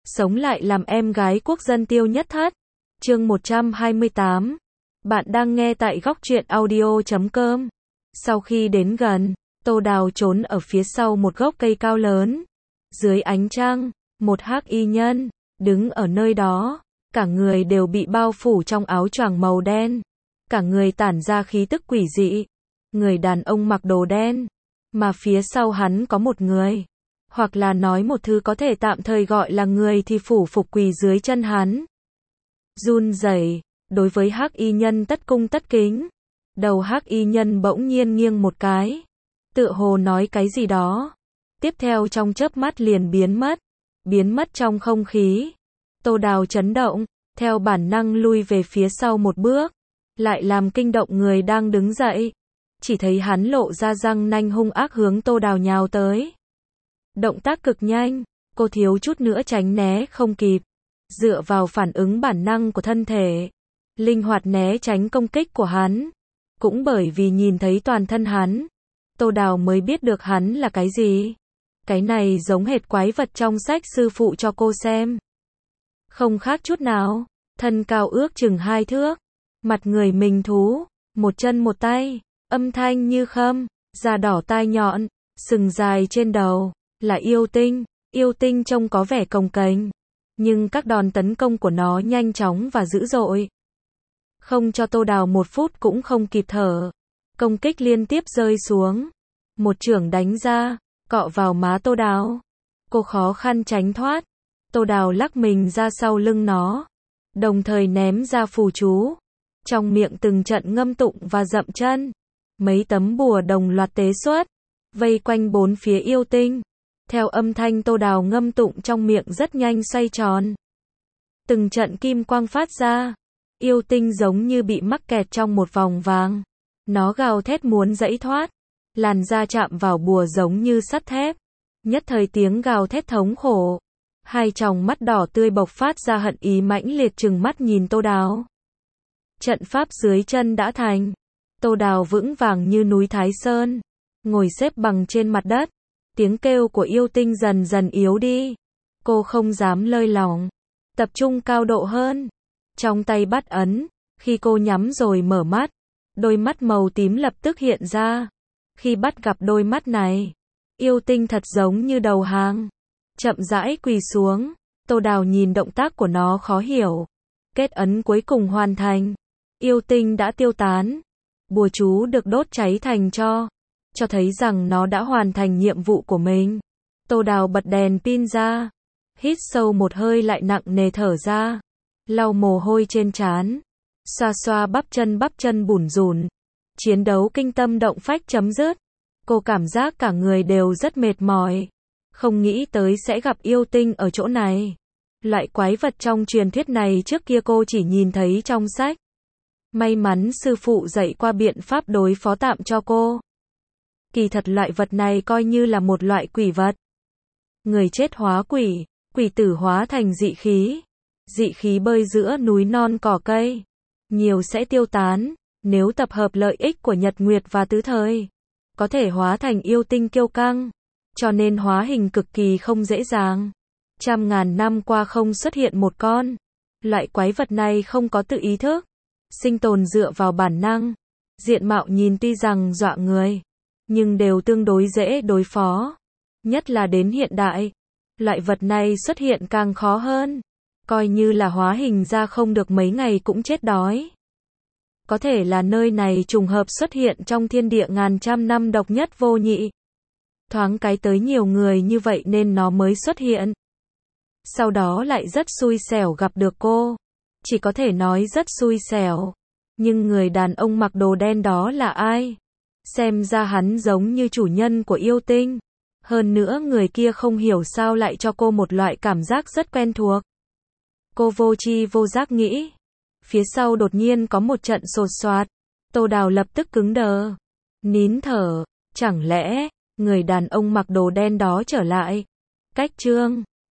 sống lại làm em gái quốc dân Tiêu Nhất Thất. Chương 128. Bạn đang nghe tại góc truyện audio.com. Sau khi đến gần, Tô Đào trốn ở phía sau một gốc cây cao lớn. Dưới ánh trăng, một hắc y nhân đứng ở nơi đó, cả người đều bị bao phủ trong áo choàng màu đen, cả người tản ra khí tức quỷ dị. Người đàn ông mặc đồ đen, mà phía sau hắn có một người, hoặc là nói một thứ có thể tạm thời gọi là người thì phủ phục quỳ dưới chân hắn. Run rẩy, đối với hắc y nhân tất cung tất kính. Đầu hắc y nhân bỗng nhiên nghiêng một cái, tựa hồ nói cái gì đó. Tiếp theo trong chớp mắt liền biến mất trong không khí. Tô Đào chấn động, theo bản năng lui về phía sau một bước, lại làm kinh động người đang đứng dậy. Chỉ thấy hắn lộ ra răng nanh hung ác hướng Tô Đào nhào tới. Động tác cực nhanh, cô thiếu chút nữa tránh né không kịp. Dựa vào phản ứng bản năng của thân thể, linh hoạt né tránh công kích của hắn. Cũng bởi vì nhìn thấy toàn thân hắn, Tô Đào mới biết được hắn là cái gì. Cái này giống hệt quái vật trong sách sư phụ cho cô xem. Không khác chút nào, thân cao ước chừng 2 thước, mặt người mình thú, một chân một tay, âm thanh như khâm, da đỏ tai nhọn, sừng dài trên đầu, là yêu tinh. Yêu tinh trông có vẻ cồng kềnh, nhưng các đòn tấn công của nó nhanh chóng và dữ dội. Không cho Tô Đào một phút cũng không kịp thở. Công kích liên tiếp rơi xuống. Một chưởng đánh ra, cọ vào má Tô Đào. Cô khó khăn tránh thoát. Tô Đào lắc mình ra sau lưng nó, đồng thời ném ra phù chú. Trong miệng từng trận ngâm tụng và dậm chân. Mấy tấm bùa đồng loạt tế xuất, vây quanh bốn phía yêu tinh. Theo âm thanh Tô Đào ngâm tụng trong miệng rất nhanh xoay tròn. Từng trận kim quang phát ra. Yêu tinh giống như bị mắc kẹt trong một vòng vàng. Nó gào thét muốn giãy thoát. Làn da chạm vào bùa giống như sắt thép. Nhất thời tiếng gào thét thống khổ. Hai tròng mắt đỏ tươi bộc phát ra hận ý mãnh liệt trừng mắt nhìn Tô Đào. Trận pháp dưới chân đã thành. Tô Đào vững vàng như núi Thái Sơn, ngồi xếp bằng trên mặt đất. Tiếng kêu của yêu tinh dần dần yếu đi. Cô không dám lơi lỏng, tập trung cao độ hơn. Trong tay bắt ấn, khi cô nhắm rồi mở mắt, đôi mắt màu tím lập tức hiện ra. Khi bắt gặp đôi mắt này, yêu tinh thật giống như đầu hàng, chậm rãi quỳ xuống. Tô Đào nhìn động tác của nó khó hiểu. Kết ấn cuối cùng hoàn thành, yêu tinh đã tiêu tán. Bùa chú được đốt cháy thành tro, cho thấy rằng nó đã hoàn thành nhiệm vụ của mình. Tô Đào bật đèn pin ra, hít sâu một hơi lại nặng nề thở ra, lau mồ hôi trên trán, xoa xoa bắp chân bủn rủn. Chiến đấu kinh tâm động phách chấm dứt. Cô cảm giác cả người đều rất mệt mỏi. Không nghĩ tới sẽ gặp yêu tinh ở chỗ này. Loại quái vật trong truyền thuyết này trước kia cô chỉ nhìn thấy trong sách. May mắn sư phụ dạy qua biện pháp đối phó tạm cho cô. Kỳ thật loại vật này coi như là một loại quỷ vật. Người chết hóa quỷ, quỷ tử hóa thành dị khí. Dị khí bơi giữa núi non cỏ cây, nhiều sẽ tiêu tán. Nếu tập hợp lợi ích của nhật nguyệt và tứ thời, có thể hóa thành yêu tinh kiêu căng. Cho nên hóa hình cực kỳ không dễ dàng. Trăm ngàn năm qua không xuất hiện một con. Loại quái vật này không có tự ý thức, sinh tồn dựa vào bản năng. Diện mạo nhìn tuy rằng dọa người, nhưng đều tương đối dễ đối phó. Nhất là đến hiện đại, loại vật này xuất hiện càng khó hơn. Coi như là hóa hình ra không được mấy ngày cũng chết đói. Có thể là nơi này trùng hợp xuất hiện trong thiên địa ngàn trăm năm độc nhất vô nhị. Thoáng cái tới nhiều người như vậy nên nó mới xuất hiện. Sau đó lại rất xui xẻo gặp được cô. Chỉ có thể nói rất xui xẻo. Nhưng người đàn ông mặc đồ đen đó là ai? Xem ra hắn giống như chủ nhân của yêu tinh. Hơn nữa người kia không hiểu sao lại cho cô một loại cảm giác rất quen thuộc. Cô vô tri vô giác nghĩ. Phía sau đột nhiên có một trận sột soạt. Tô Đào lập tức cứng đờ, nín thở. Chẳng lẽ người đàn ông mặc đồ đen đó trở lại? Cách chương